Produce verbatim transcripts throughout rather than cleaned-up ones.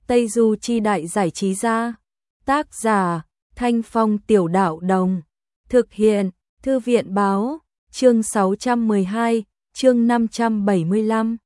Tây Du Chi Đại Giải Trí Gia. Tác giả Thanh Phong Tiểu Đạo Đồng. Thực hiện Thư viện Báo. Chương sáu trăm mười hai, chương năm trăm bảy mươi lăm.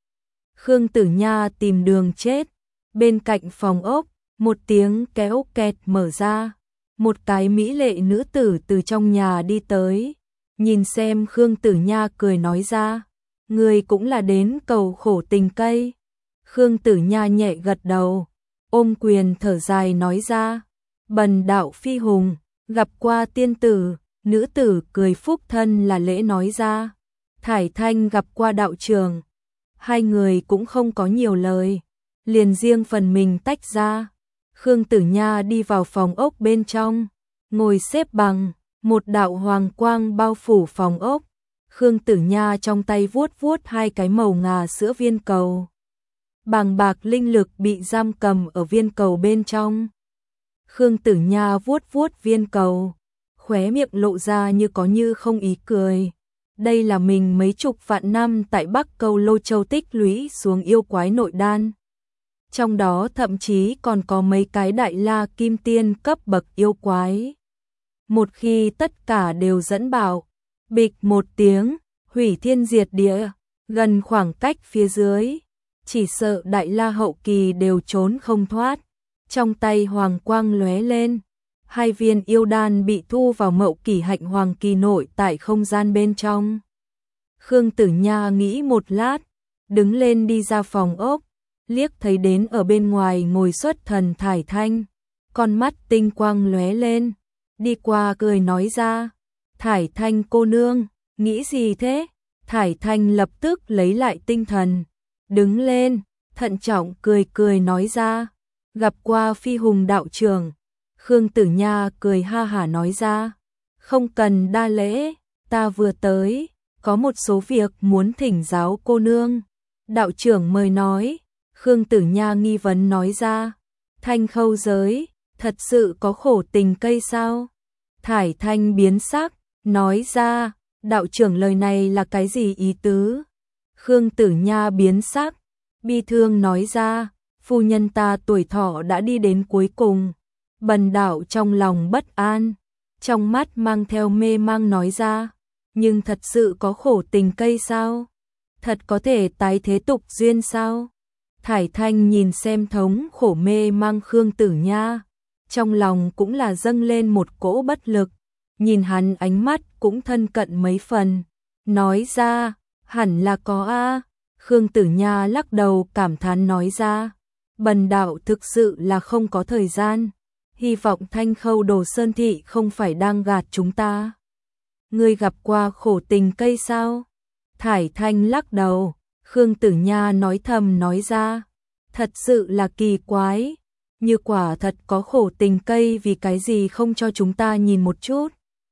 Khương Tử Nha tìm đường chết. Bên cạnh phòng ốc, một tiếng kéo kẹt mở ra. Một cái mỹ lệ nữ tử từ trong nhà đi tới. Nhìn xem Khương Tử Nha cười nói ra. Người cũng là đến cầu khổ tình cây. Khương Tử Nha nhẹ gật đầu. Ôm quyền thở dài nói ra. Bần đạo phi hùng, gặp qua tiên tử. Nữ tử cười phúc thân là lễ nói ra. Thải Thanh gặp qua đạo trưởng. Hai người cũng không có nhiều lời. Liền riêng phần mình tách ra. Khương Tử Nha đi vào phòng ốc bên trong. Ngồi xếp bằng. Một đạo hoàng quang bao phủ phòng ốc. Khương Tử Nha trong tay vuốt vuốt hai cái màu ngà sữa viên cầu. Bàng bạc linh lực bị giam cầm ở viên cầu bên trong. Khương Tử Nha vuốt vuốt viên cầu. Khóe miệng lộ ra như có như không ý cười. Đây là mình mấy chục vạn năm tại Bắc Câu Lô Châu tích lũy xuống yêu quái nội đan. Trong đó thậm chí còn có mấy cái đại la kim tiên cấp bậc yêu quái. Một khi tất cả đều dẫn bảo, bịch một tiếng, hủy thiên diệt địa, gần khoảng cách phía dưới, chỉ sợ đại la hậu kỳ đều trốn không thoát. Trong tay hoàng quang lóe lên, hai viên yêu đan bị thu vào mậu kỷ hạnh hoàng kỳ nội tại không gian bên trong. Khương Tử Nha nghĩ một lát, đứng lên đi ra phòng ốc, liếc thấy đến ở bên ngoài ngồi xuất thần Thải Thanh, con mắt tinh quang lóe lên, đi qua cười nói ra. Thải Thanh cô nương, nghĩ gì thế? Thải Thanh lập tức lấy lại tinh thần, đứng lên, thận trọng cười cười nói ra. Gặp qua phi hùng đạo trưởng. Khương Tử Nha cười ha hả nói ra. Không cần đa lễ, ta vừa tới, có một số việc muốn thỉnh giáo cô nương. Đạo trưởng mời nói. Khương Tử Nha nghi vấn nói ra. Thanh khâu giới, thật sự có khổ tình cây sao? Thải Thanh biến sắc, nói ra. Đạo trưởng lời này là cái gì ý tứ? Khương Tử Nha biến sắc, bi thương nói ra. Phu nhân ta tuổi thọ đã đi đến cuối cùng. Bần đạo trong lòng bất an, trong mắt mang theo mê mang nói ra. Nhưng thật sự có khổ tình cây sao? Thật có thể tái thế tục duyên sao? Thải Thanh nhìn xem thống khổ mê mang Khương Tử Nha, trong lòng cũng là dâng lên một cỗ bất lực. Nhìn hắn ánh mắt cũng thân cận mấy phần, nói ra, hẳn là có a. Khương Tử Nha lắc đầu cảm thán nói ra. Bần đạo thực sự là không có thời gian. Hy vọng Thanh Khâu Đồ Sơn Thị không phải đang gạt chúng ta. Ngươi gặp qua khổ tình cây sao? Thải Thanh lắc đầu. Khương Tử Nha nói thầm nói ra. Thật sự là kỳ quái. Như quả thật có khổ tình cây, vì cái gì không cho chúng ta nhìn một chút?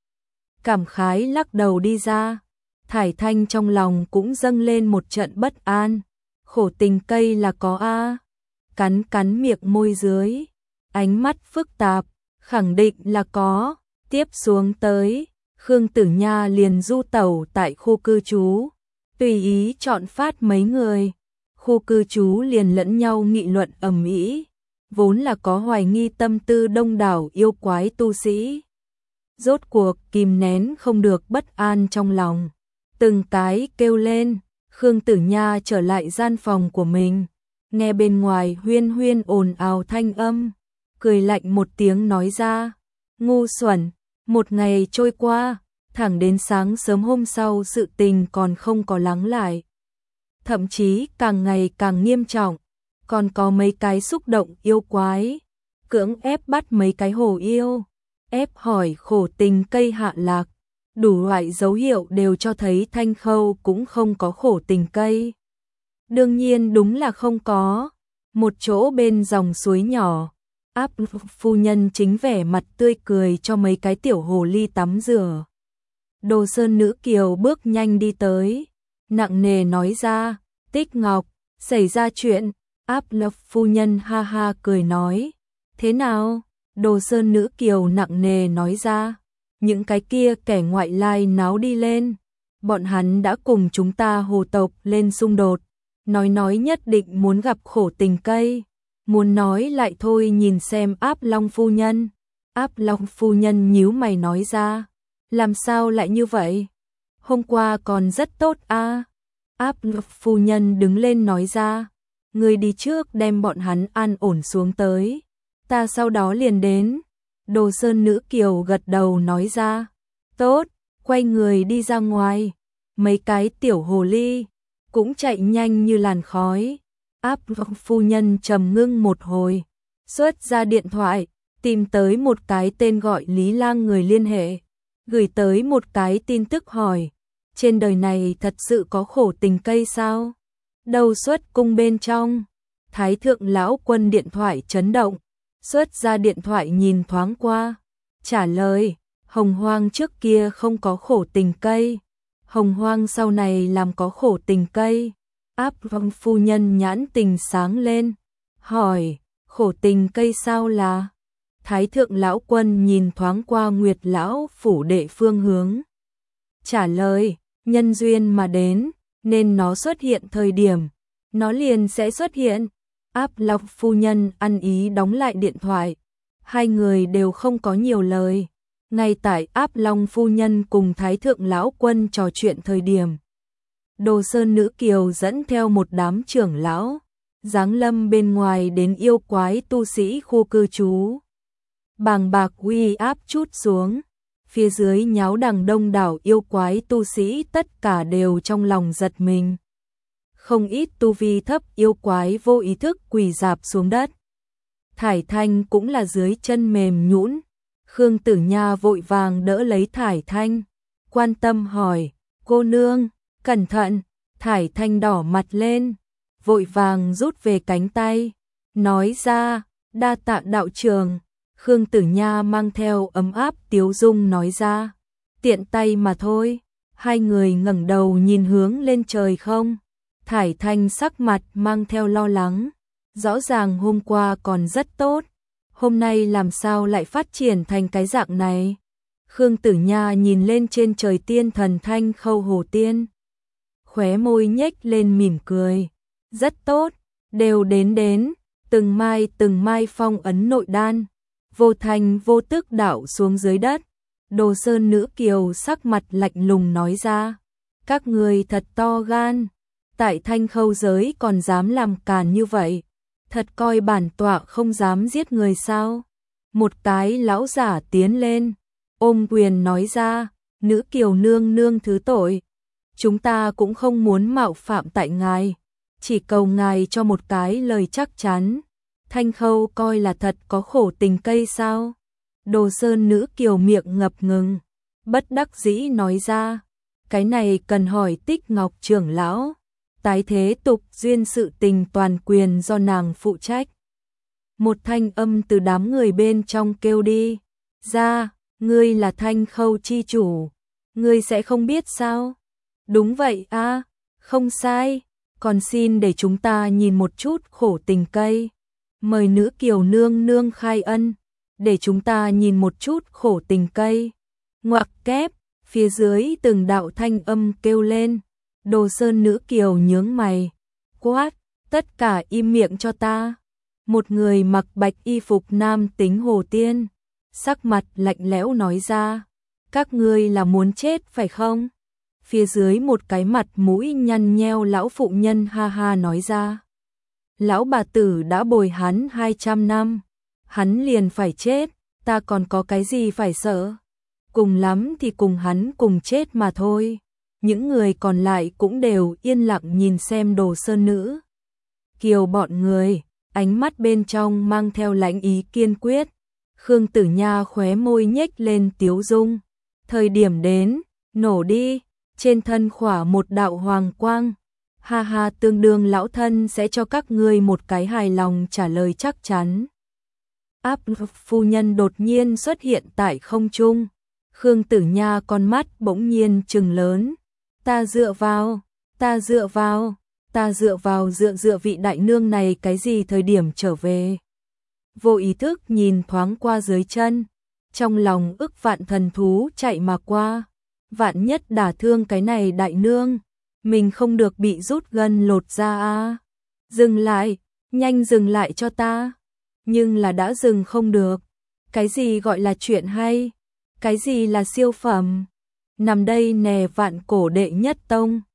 Cảm khái lắc đầu đi ra. Thải Thanh trong lòng cũng dâng lên một trận bất an. Khổ tình cây là có a. Cắn cắn miệng môi dưới, ánh mắt phức tạp, khẳng định là có. Tiếp xuống tới, Khương Tử Nha liền du tẩu tại khu cư trú, tùy ý chọn phát mấy người. Khu cư trú liền lẫn nhau nghị luận ầm ĩ, vốn là có hoài nghi tâm tư đông đảo yêu quái tu sĩ. Rốt cuộc kìm nén không được bất an trong lòng, từng cái kêu lên. Khương Tử Nha trở lại gian phòng của mình, nghe bên ngoài huyên huyên ồn ào thanh âm, cười lạnh một tiếng nói ra. Ngu xuẩn, một ngày trôi qua, thẳng đến sáng sớm hôm sau sự tình còn không có lắng lại. Thậm chí càng ngày càng nghiêm trọng, còn có mấy cái xúc động yêu quái, cưỡng ép bắt mấy cái hồ yêu, ép hỏi khổ tình cây hạ lạc. Đủ loại dấu hiệu đều cho thấy Thanh Khâu cũng không có khổ tình cây. Đương nhiên đúng là không có. Một chỗ bên dòng suối nhỏ, áp phu nhân chính vẻ mặt tươi cười cho mấy cái tiểu hồ ly tắm rửa. Đồ Sơn nữ kiều bước nhanh đi tới, nặng nề nói ra. Tích Ngọc, xảy ra chuyện. Áp lập phu nhân ha ha cười nói. Thế nào? Đồ Sơn nữ kiều nặng nề nói ra. Những cái kia kẻ ngoại lai náo đi lên. Bọn hắn đã cùng chúng ta hồ tộc lên xung đột. Nói nói nhất định muốn gặp khổ tình cây. muốn nói lại thôi nhìn xem Áp Long phu nhân. Áp Long phu nhân nhíu mày nói ra, làm sao lại như vậy? Hôm qua còn rất tốt a. Áp Long phu nhân đứng lên nói ra, người đi trước đem bọn hắn an ổn xuống tới, ta sau đó liền đến. Đồ Sơn Nữ Kiều gật đầu nói ra, tốt, quay người đi ra ngoài. Mấy cái tiểu hồ ly cũng chạy nhanh như làn khói. Áp Long phu nhân trầm ngưng một hồi, xuất ra điện thoại, tìm tới một cái tên gọi Lý Lang người liên hệ, gửi tới một cái tin tức hỏi, trên đời này thật sự có khổ tình cây sao? Đầu xuất cung bên trong, Thái thượng lão quân điện thoại chấn động, xuất ra điện thoại nhìn thoáng qua, trả lời, Hồng Hoang trước kia không có khổ tình cây, Hồng Hoang sau này làm có khổ tình cây. Áp Long phu nhân nhãn tình sáng lên, hỏi, khổ tình cây sao là? Thái thượng lão quân nhìn thoáng qua Nguyệt lão phủ đệ phương hướng, trả lời, nhân duyên mà đến, nên nó xuất hiện thời điểm, nó liền sẽ xuất hiện. Áp Long phu nhân ăn ý đóng lại điện thoại, hai người đều không có nhiều lời. Ngay tại Áp Long phu nhân cùng Thái thượng lão quân trò chuyện thời điểm, Đồ Sơn Nữ Kiều dẫn theo một đám trưởng lão, giáng lâm bên ngoài đến yêu quái tu sĩ khu cư trú. Bàng bạc uy áp chút xuống, phía dưới nháo đằng đông đảo yêu quái tu sĩ tất cả đều trong lòng giật mình. Không ít tu vi thấp yêu quái vô ý thức quỳ rạp xuống đất. Thải Thanh cũng là dưới chân mềm nhũn. Khương Tử Nha vội vàng đỡ lấy Thải Thanh, quan tâm hỏi, cô nương, cẩn thận. Thải Thanh đỏ mặt lên, vội vàng rút về cánh tay, nói ra, đa tạ đạo trường. Khương Tử Nha mang theo ấm áp tiếu dung nói ra, tiện tay mà thôi. Hai người ngẩng đầu nhìn hướng lên trời không. Thải Thanh sắc mặt mang theo lo lắng, rõ ràng hôm qua còn rất tốt, hôm nay làm sao lại phát triển thành cái dạng này. Khương Tử Nha nhìn lên trên trời tiên thần Thanh Khâu Hồ Tiên, khóe môi nhếch lên mỉm cười, rất tốt, đều đến đến, từng mai từng mai phong ấn nội đan, vô thành vô tức đảo xuống dưới đất. Đồ Sơn Nữ Kiều sắc mặt lạnh lùng nói ra, các người thật to gan, tại Thanh Khâu giới còn dám làm càn như vậy, thật coi bản tọa không dám giết người sao? Một cái lão giả tiến lên, ôm quyền nói ra, Nữ Kiều nương nương thứ tội, chúng ta cũng không muốn mạo phạm tại ngài, chỉ cầu ngài cho một cái lời chắc chắn. Thanh Khâu coi là thật có khổ tình cây sao? Đồ Sơn Nữ Kiều miệng ngập ngừng, bất đắc dĩ nói ra, cái này cần hỏi Tích Ngọc trưởng lão, tái thế tục duyên sự tình toàn quyền do nàng phụ trách. Một thanh âm từ đám người bên trong kêu đi ra, ngươi là Thanh Khâu chi chủ, ngươi sẽ không biết sao? Đúng vậy a, không sai, còn xin để chúng ta nhìn một chút khổ tình cây, mời Nữ Kiều nương nương khai ân, để chúng ta nhìn một chút khổ tình cây. Ngoặc kép, phía dưới từng đạo thanh âm kêu lên. Đồ Sơn Nữ Kiều nhướng mày, quát, tất cả im miệng cho ta. Một người mặc bạch y phục nam tính hồ tiên, sắc mặt lạnh lẽo nói ra, các ngươi là muốn chết phải không? Phía dưới một cái mặt mũi nhăn nheo lão phụ nhân ha ha nói ra, lão bà tử đã bồi hắn hai trăm năm, hắn liền phải chết, ta còn có cái gì phải sợ? Cùng lắm thì cùng hắn cùng chết mà thôi. Những người còn lại cũng đều yên lặng nhìn xem Đồ Sơn Nữ Kiều bọn người, ánh mắt bên trong mang theo lãnh ý kiên quyết. Khương Tử Nha khóe môi nhếch lên tiếu dung, thời điểm đến, nổ đi, trên thân khỏa một đạo hoàng quang, ha ha, tương đương lão thân sẽ cho các ngươi một cái hài lòng trả lời chắc chắn. Áp phu nhân đột nhiên xuất hiện tại không trung, Khương Tử Nha con mắt bỗng nhiên trừng lớn, ta dựa vào, ta dựa vào, ta dựa vào dựa dựa vị đại nương này cái gì thời điểm trở về. Vô ý thức nhìn thoáng qua dưới chân, trong lòng ức vạn thần thú chạy mà qua, vạn nhất đả thương cái này đại nương, mình không được bị rút gân lột ra a. Dừng lại, Nhanh dừng lại cho ta. Nhưng là đã dừng không được. Cái gì gọi là chuyện hay? Cái gì là siêu phẩm? Nằm đây nè vạn cổ đệ nhất tông.